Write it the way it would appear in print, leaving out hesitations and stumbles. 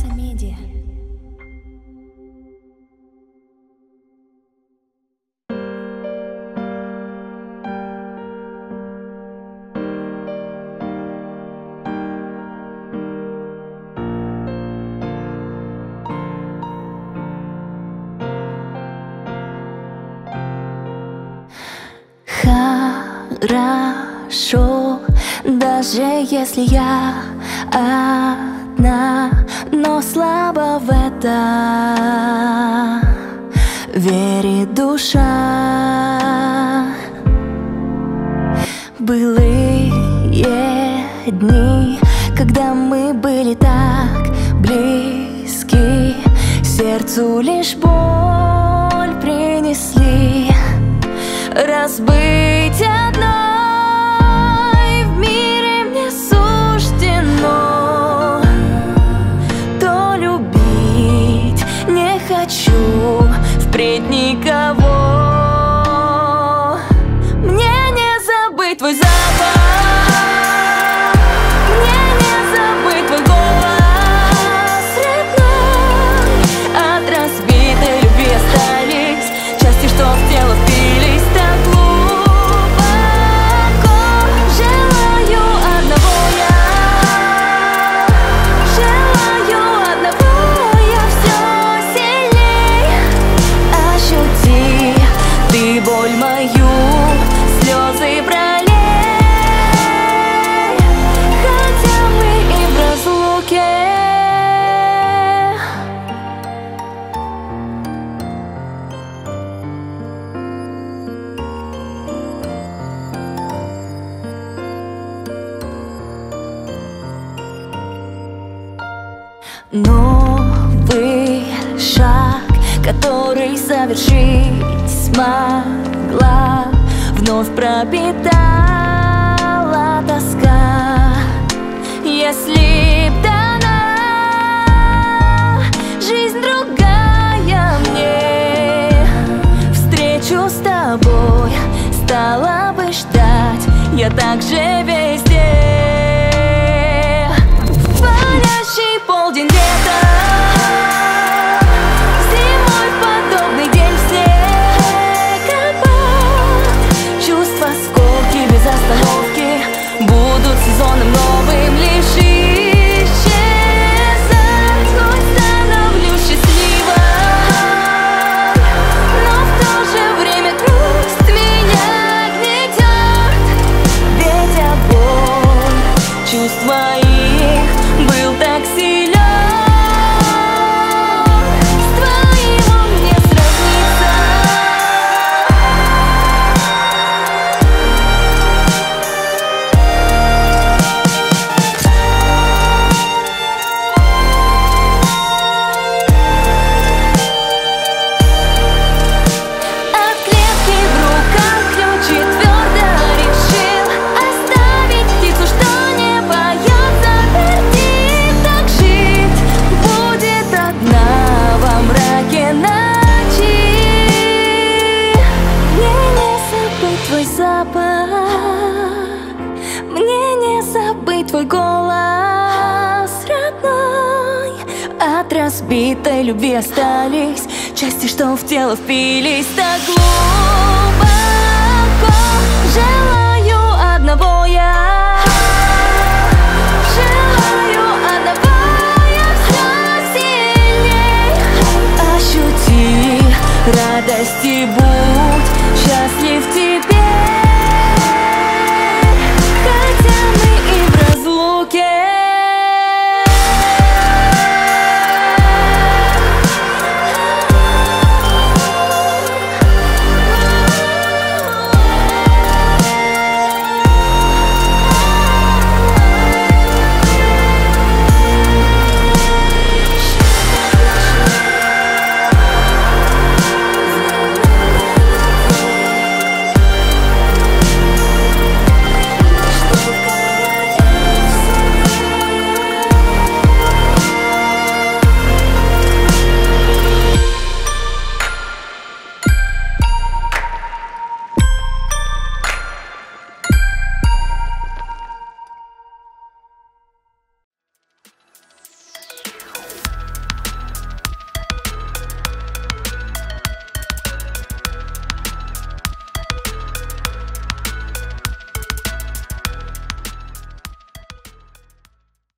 Медиа. Хорошо, даже если я одна, но слабо в это верит душа. Былые дни, когда мы были так близки, сердцу лишь боль принесли. Разбыть одной в мире мне суждено, то любить не хочу впредь никого. Мне не забыть твой запах, мне не забыть твой голос родной. От разбитой любви остались части, что в тело впились. Боль мою, слезы пролей, хотя мы и в разлуке. Новый шаг, который совершить смогла, вновь пропитала тоска. Если б дана жизнь другая мне, встречу с тобой стала бы ждать я также везде. В палящий полдень лета, зимой в подобный день без остановки будут сезоном новым лишь исчезать. Хоть становлюсь счастливой, но в то же время грусть меня гнетет. Ведь обои чувств моих был так силен. Мне не забыть твой голос родной. От разбитой любви остались части, что в тело впились так глубоко.